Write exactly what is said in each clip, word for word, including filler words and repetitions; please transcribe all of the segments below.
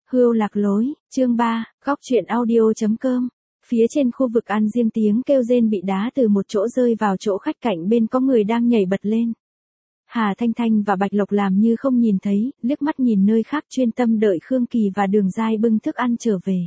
Hươu lạc lối, chương ba, góc truyện audio.com. Phía trên khu vực ăn riêng tiếng kêu rên bị đá từ một chỗ rơi vào chỗ khách cạnh bên có người đang nhảy bật lên. Hà Thanh Thanh và Bạch Lộc làm như không nhìn thấy, liếc mắt nhìn nơi khác chuyên tâm đợi Khương Kỳ và Đường Giai bưng thức ăn trở về.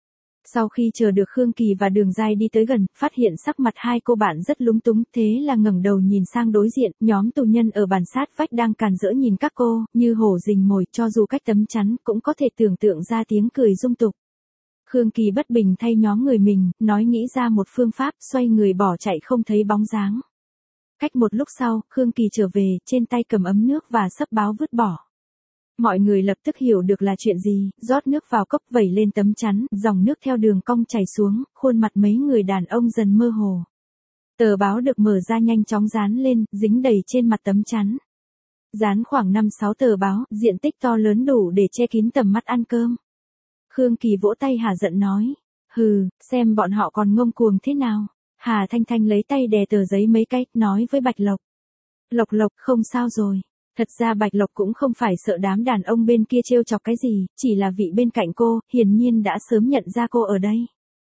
Sau khi chờ được Khương Kỳ và Đường Giai đi tới gần, phát hiện sắc mặt hai cô bạn rất lúng túng, thế là ngẩng đầu nhìn sang đối diện, nhóm tù nhân ở bàn sát vách đang càn rỡ nhìn các cô, như hổ rình mồi, cho dù cách tấm chắn cũng có thể tưởng tượng ra tiếng cười dung tục. Khương Kỳ bất bình thay nhóm người mình, nói nghĩ ra một phương pháp, xoay người bỏ chạy không thấy bóng dáng. Cách một lúc sau, Khương Kỳ trở về, trên tay cầm ấm nước và sấp báo vứt bỏ. Mọi người lập tức hiểu được là chuyện gì, rót nước vào cốc vẩy lên tấm chắn, dòng nước theo đường cong chảy xuống, khuôn mặt mấy người đàn ông dần mơ hồ. Tờ báo được mở ra nhanh chóng dán lên, dính đầy trên mặt tấm chắn. Dán khoảng năm sáu tờ báo, diện tích to lớn đủ để che kín tầm mắt ăn cơm. Khương Kỳ vỗ tay hả giận nói, hừ, xem bọn họ còn ngông cuồng thế nào. Hà Thanh Thanh lấy tay đè tờ giấy mấy cái, nói với Bạch Lộc. Lộc Lộc, không sao rồi. Thật ra Bạch Lộc cũng không phải sợ đám đàn ông bên kia trêu chọc cái gì, chỉ là vị bên cạnh cô, hiển nhiên đã sớm nhận ra cô ở đây.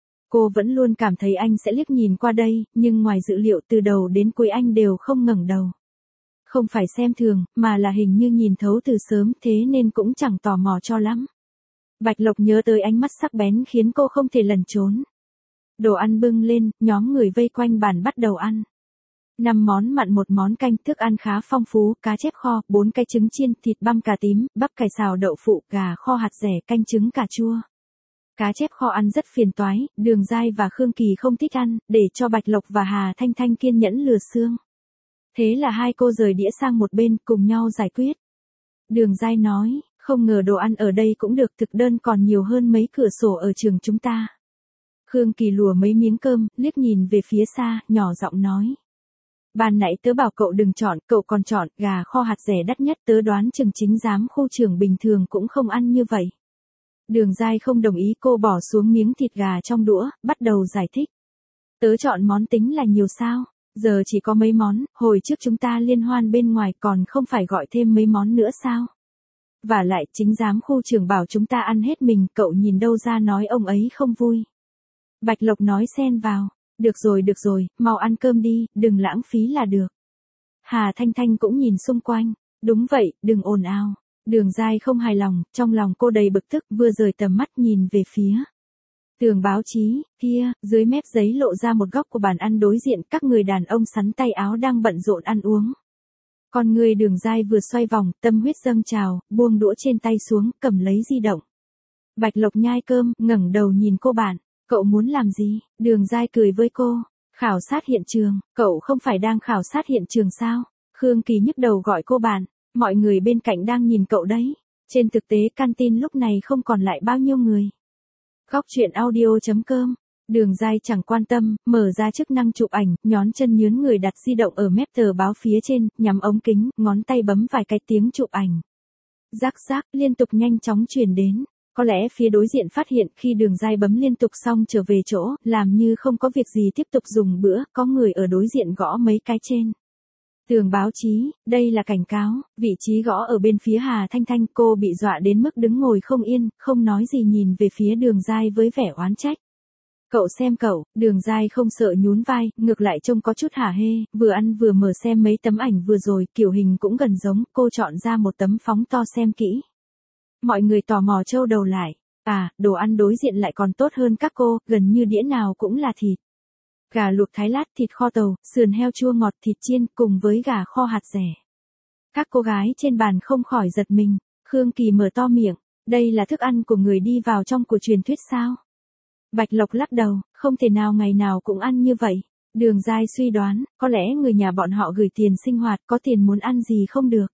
Cô vẫn luôn cảm thấy anh sẽ liếc nhìn qua đây, nhưng ngoài dự liệu từ đầu đến cuối anh đều không ngẩng đầu. Không phải xem thường, mà là hình như nhìn thấu từ sớm, thế nên cũng chẳng tò mò cho lắm. Bạch Lộc nhớ tới ánh mắt sắc bén khiến cô không thể lẩn trốn. Đồ ăn bưng lên, nhóm người vây quanh bàn bắt đầu ăn. Năm món mặn một món canh, thức ăn khá phong phú, cá chép kho, bốn cái trứng chiên, thịt băm cà tím, bắp cải xào đậu phụ, gà kho hạt dẻ, canh trứng cà chua. Cá chép kho ăn rất phiền toái, Đường Giai và Khương Kỳ không thích ăn, để cho Bạch Lộc và Hà Thanh Thanh kiên nhẫn lừa xương. Thế là hai cô rời đĩa sang một bên, cùng nhau giải quyết. Đường Giai nói, không ngờ đồ ăn ở đây cũng được, thực đơn còn nhiều hơn mấy cửa sổ ở trường chúng ta. Khương Kỳ lùa mấy miếng cơm, liếc nhìn về phía xa, nhỏ giọng nói. Ban nãy tớ bảo cậu đừng chọn, cậu còn chọn, gà kho hạt dẻ đắt nhất, tớ đoán chừng chính giám khu trưởng bình thường cũng không ăn như vậy. Đường Giai không đồng ý, cô bỏ xuống miếng thịt gà trong đũa, bắt đầu giải thích. Tớ chọn món tính là nhiều sao, giờ chỉ có mấy món, hồi trước chúng ta liên hoan bên ngoài còn không phải gọi thêm mấy món nữa sao? Và lại chính giám khu trưởng bảo chúng ta ăn hết mình, cậu nhìn đâu ra nói ông ấy không vui. Bạch Lộc nói xen vào. Được rồi được rồi, mau ăn cơm đi, đừng lãng phí là được. Hà Thanh Thanh cũng nhìn xung quanh. Đúng vậy, đừng ồn ào. Đường Giai không hài lòng, trong lòng cô đầy bực tức, vừa rời tầm mắt nhìn về phía tường báo chí, kia, dưới mép giấy lộ ra một góc của bàn ăn đối diện, các người đàn ông sắn tay áo đang bận rộn ăn uống. Con người Đường Giai vừa xoay vòng, tâm huyết dâng trào, buông đũa trên tay xuống, cầm lấy di động. Bạch Lộc nhai cơm, ngẩng đầu nhìn cô bạn. Cậu muốn làm gì? Đường Giai cười với cô. Khảo sát hiện trường, cậu không phải đang khảo sát hiện trường sao? Khương Kỳ nhức đầu gọi cô bạn. Mọi người bên cạnh đang nhìn cậu đấy. Trên thực tế canteen lúc này không còn lại bao nhiêu người. Góc truyện audio.com. Đường Giai chẳng quan tâm, mở ra chức năng chụp ảnh, nhón chân nhướn người đặt di động ở mép tờ báo phía trên, nhắm ống kính, ngón tay bấm vài cái tiếng chụp ảnh. Rắc rắc liên tục nhanh chóng truyền đến. Có lẽ phía đối diện phát hiện khi Đường Giai bấm liên tục xong trở về chỗ, làm như không có việc gì tiếp tục dùng bữa, có người ở đối diện gõ mấy cái trên tường báo chí, đây là cảnh cáo, vị trí gõ ở bên phía Hà Thanh Thanh, cô bị dọa đến mức đứng ngồi không yên, không nói gì nhìn về phía Đường Giai với vẻ oán trách. Cậu xem cậu, Đường Giai không sợ nhún vai, ngược lại trông có chút hả hê, vừa ăn vừa mở xem mấy tấm ảnh vừa rồi, kiểu hình cũng gần giống, cô chọn ra một tấm phóng to xem kỹ. Mọi người tò mò trâu đầu lại, à, đồ ăn đối diện lại còn tốt hơn các cô, gần như đĩa nào cũng là thịt. Gà luộc thái lát, thịt kho tàu, sườn heo chua ngọt, thịt chiên, cùng với gà kho hạt dẻ. Các cô gái trên bàn không khỏi giật mình, Khương Kỳ mở to miệng, đây là thức ăn của người đi vào trong của truyền thuyết sao? Bạch Lộc lắc đầu, không thể nào ngày nào cũng ăn như vậy. Đường Giai suy đoán, có lẽ người nhà bọn họ gửi tiền sinh hoạt, có tiền muốn ăn gì không được.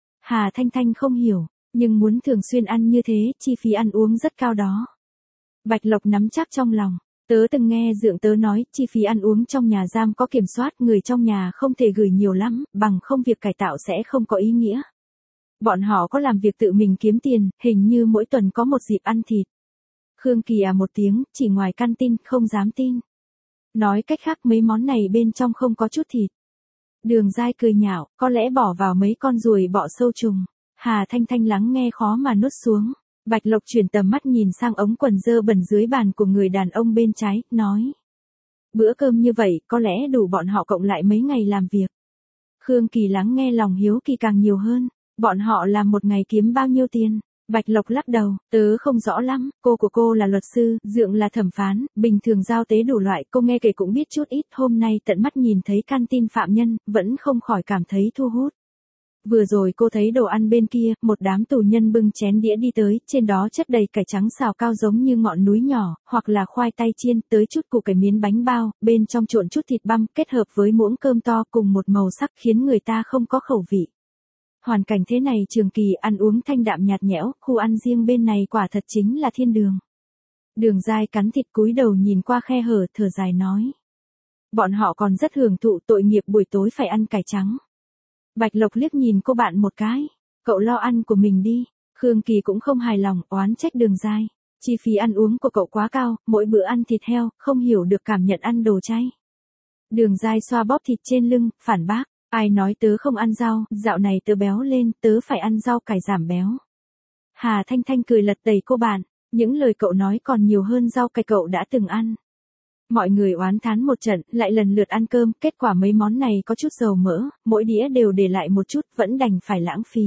Hà Thanh Thanh không hiểu. Nhưng muốn thường xuyên ăn như thế, chi phí ăn uống rất cao đó. Bạch Lộc nắm chắc trong lòng. Tớ từng nghe dượng tớ nói, chi phí ăn uống trong nhà giam có kiểm soát, người trong nhà không thể gửi nhiều lắm, bằng không việc cải tạo sẽ không có ý nghĩa. Bọn họ có làm việc tự mình kiếm tiền, hình như mỗi tuần có một dịp ăn thịt. Khương Kỳ à một tiếng, chỉ ngoài canteen, không dám tin. Nói cách khác mấy món này bên trong không có chút thịt. Đường Giai cười nhạo, có lẽ bỏ vào mấy con ruồi bọ sâu trùng. Hà Thanh Thanh lắng nghe khó mà nuốt xuống. Bạch Lộc chuyển tầm mắt nhìn sang ống quần dơ bẩn dưới bàn của người đàn ông bên trái, nói. Bữa cơm như vậy, có lẽ đủ bọn họ cộng lại mấy ngày làm việc. Khương Kỳ lắng nghe lòng hiếu kỳ càng nhiều hơn. Bọn họ làm một ngày kiếm bao nhiêu tiền? Bạch Lộc lắc đầu, tớ không rõ lắm, cô của cô là luật sư, dượng là thẩm phán, bình thường giao tế đủ loại, cô nghe kể cũng biết chút ít, hôm nay tận mắt nhìn thấy căn tin phạm nhân, vẫn không khỏi cảm thấy thu hút. Vừa rồi cô thấy đồ ăn bên kia, một đám tù nhân bưng chén đĩa đi tới, trên đó chất đầy cải trắng xào cao giống như ngọn núi nhỏ, hoặc là khoai tây chiên, tới chút củ cải miến bánh bao, bên trong trộn chút thịt băm, kết hợp với muỗng cơm to cùng một màu sắc khiến người ta không có khẩu vị. Hoàn cảnh thế này Trường Kỳ ăn uống thanh đạm nhạt nhẽo, khu ăn riêng bên này quả thật chính là thiên đường. Đường Giai cắn thịt cúi đầu nhìn qua khe hở, thở dài nói. Bọn họ còn rất hưởng thụ, tội nghiệp buổi tối phải ăn cải trắng. Bạch Lộc liếc nhìn cô bạn một cái, cậu lo ăn của mình đi. Khương Kỳ cũng không hài lòng, oán trách Đường Giai. Chi phí ăn uống của cậu quá cao, mỗi bữa ăn thịt heo, không hiểu được cảm nhận ăn đồ chay. Đường Giai xoa bóp thịt trên lưng, phản bác. Ai nói tớ không ăn rau, dạo này tớ béo lên, tớ phải ăn rau cải giảm béo. Hà Thanh Thanh cười lật tẩy cô bạn, những lời cậu nói còn nhiều hơn rau cải cậu đã từng ăn. Mọi người oán thán một trận, lại lần lượt ăn cơm, kết quả mấy món này có chút dầu mỡ, mỗi đĩa đều để lại một chút, vẫn đành phải lãng phí.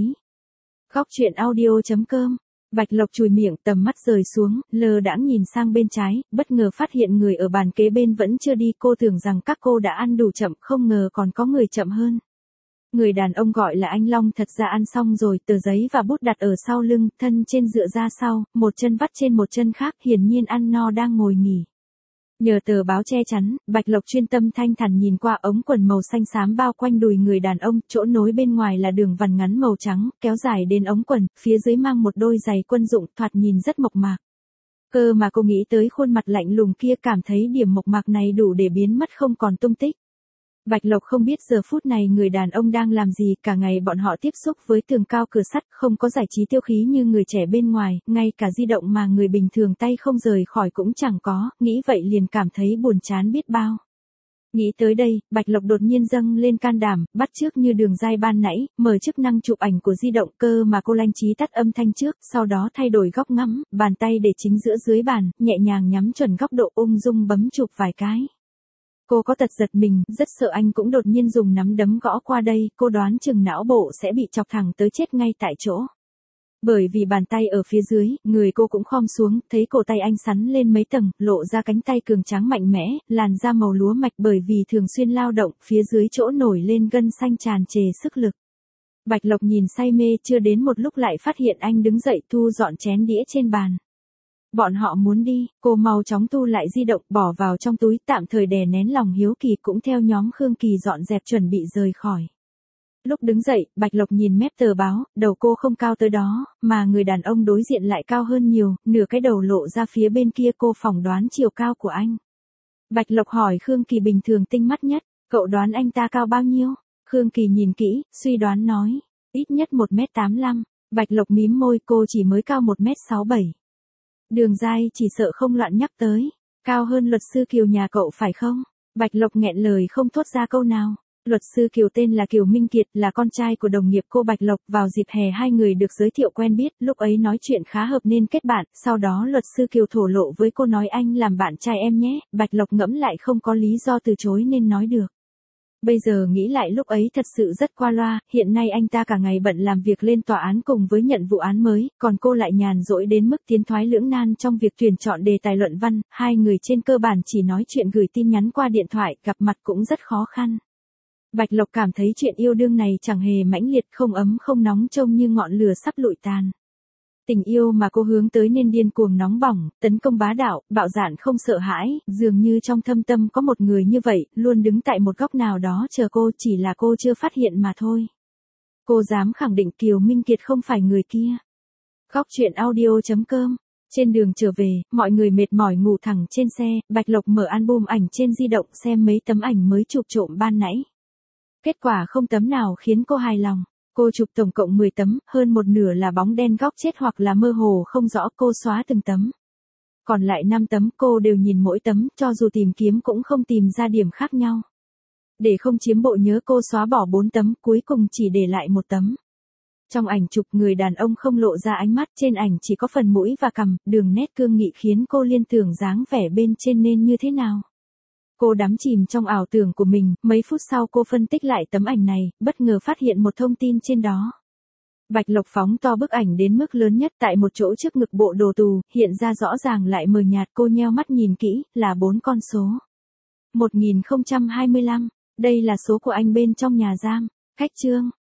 Góc truyện audio chấm com. Bạch Lộc chùi miệng, tầm mắt rời xuống, lơ đãng nhìn sang bên trái, bất ngờ phát hiện người ở bàn kế bên vẫn chưa đi, cô tưởng rằng các cô đã ăn đủ chậm, không ngờ còn có người chậm hơn. Người đàn ông gọi là anh Long thật ra ăn xong rồi, tờ giấy và bút đặt ở sau lưng, thân trên dựa ra sau, một chân vắt trên một chân khác, hiển nhiên ăn no đang ngồi nghỉ. Nhờ tờ báo che chắn, Bạch Lộc chuyên tâm thanh thản nhìn qua ống quần màu xanh xám bao quanh đùi người đàn ông, chỗ nối bên ngoài là đường vằn ngắn màu trắng, kéo dài đến ống quần, phía dưới mang một đôi giày quân dụng, thoạt nhìn rất mộc mạc. Cơ mà cô nghĩ tới khuôn mặt lạnh lùng kia, cảm thấy điểm mộc mạc này đủ để biến mất không còn tung tích. Bạch Lộc không biết giờ phút này người đàn ông đang làm gì, cả ngày bọn họ tiếp xúc với tường cao cửa sắt, không có giải trí tiêu khí như người trẻ bên ngoài, ngay cả di động mà người bình thường tay không rời khỏi cũng chẳng có, nghĩ vậy liền cảm thấy buồn chán biết bao. Nghĩ tới đây, Bạch Lộc đột nhiên dâng lên can đảm, bắt chước như Đường Giai ban nãy, mở chức năng chụp ảnh của di động, cơ mà cô lanh trí tắt âm thanh trước, sau đó thay đổi góc ngắm, bàn tay để chính giữa dưới bàn, nhẹ nhàng nhắm chuẩn góc độ, ung dung bấm chụp vài cái. Cô có tật giật mình, rất sợ anh cũng đột nhiên dùng nắm đấm gõ qua đây, cô đoán chừng não bộ sẽ bị chọc thẳng tới chết ngay tại chỗ. Bởi vì bàn tay ở phía dưới, người cô cũng khom xuống, thấy cổ tay anh sắn lên mấy tầng, lộ ra cánh tay cường tráng mạnh mẽ, làn da màu lúa mạch bởi vì thường xuyên lao động, phía dưới chỗ nổi lên gân xanh tràn trề sức lực. Bạch Lộc nhìn say mê, chưa đến một lúc lại phát hiện anh đứng dậy thu dọn chén đĩa trên bàn. Bọn họ muốn đi, cô mau chóng thu lại di động, bỏ vào trong túi, tạm thời đè nén lòng hiếu kỳ, cũng theo nhóm Khương Kỳ dọn dẹp chuẩn bị rời khỏi. Lúc đứng dậy, Bạch Lộc nhìn mép tờ báo, đầu cô không cao tới đó, mà người đàn ông đối diện lại cao hơn nhiều, nửa cái đầu lộ ra phía bên kia, cô phỏng đoán chiều cao của anh. Bạch Lộc hỏi Khương Kỳ bình thường tinh mắt nhất, cậu đoán anh ta cao bao nhiêu? Khương Kỳ nhìn kỹ, suy đoán nói, ít nhất một mét tám mươi lăm. Bạch Lộc mím môi, cô chỉ mới cao một mét sáu bảy. Đường Giai chỉ sợ không loạn nhắc tới, cao hơn luật sư Kiều nhà cậu phải không? Bạch Lộc nghẹn lời không thốt ra câu nào. Luật sư Kiều tên là Kiều Minh Kiệt, là con trai của đồng nghiệp cô Bạch Lộc, vào dịp hè hai người được giới thiệu quen biết, lúc ấy nói chuyện khá hợp nên kết bạn, sau đó luật sư Kiều thổ lộ với cô nói anh làm bạn trai em nhé, Bạch Lộc ngẫm lại không có lý do từ chối nên nói được. Bây giờ nghĩ lại lúc ấy thật sự rất qua loa, hiện nay anh ta cả ngày bận làm việc lên tòa án cùng với nhận vụ án mới, còn cô lại nhàn rỗi đến mức tiến thoái lưỡng nan trong việc tuyển chọn đề tài luận văn, hai người trên cơ bản chỉ nói chuyện gửi tin nhắn qua điện thoại, gặp mặt cũng rất khó khăn. Bạch Lộc cảm thấy chuyện yêu đương này chẳng hề mãnh liệt, không ấm không nóng, trông như ngọn lửa sắp lụi tàn. Tình yêu mà cô hướng tới nên điên cuồng nóng bỏng, tấn công bá đạo, bạo dạn không sợ hãi, dường như trong thâm tâm có một người như vậy, luôn đứng tại một góc nào đó chờ cô, chỉ là cô chưa phát hiện mà thôi. Cô dám khẳng định Kiều Minh Kiệt không phải người kia. Góc truyện audio chấm com. Trên đường trở về, mọi người mệt mỏi ngủ thẳng trên xe, Bạch Lộc mở album ảnh trên di động xem mấy tấm ảnh mới chụp trộm ban nãy. Kết quả không tấm nào khiến cô hài lòng. Cô chụp tổng cộng mười tấm, hơn một nửa là bóng đen góc chết hoặc là mơ hồ không rõ, cô xóa từng tấm. Còn lại năm tấm cô đều nhìn mỗi tấm, cho dù tìm kiếm cũng không tìm ra điểm khác nhau. Để không chiếm bộ nhớ cô xóa bỏ bốn tấm, cuối cùng chỉ để lại một tấm. Trong ảnh chụp người đàn ông không lộ ra ánh mắt, trên ảnh chỉ có phần mũi và cằm, đường nét cương nghị khiến cô liên tưởng dáng vẻ bên trên nên như thế nào. Cô đắm chìm trong ảo tưởng của mình, mấy phút sau cô phân tích lại tấm ảnh này, bất ngờ phát hiện một thông tin trên đó. Bạch Lộc phóng to bức ảnh đến mức lớn nhất tại một chỗ trước ngực bộ đồ tù, hiện ra rõ ràng lại mờ nhạt, cô nheo mắt nhìn kỹ, là bốn con số. một nghìn không trăm hai mươi lăm, đây là số của anh bên trong nhà giam. Khách chương.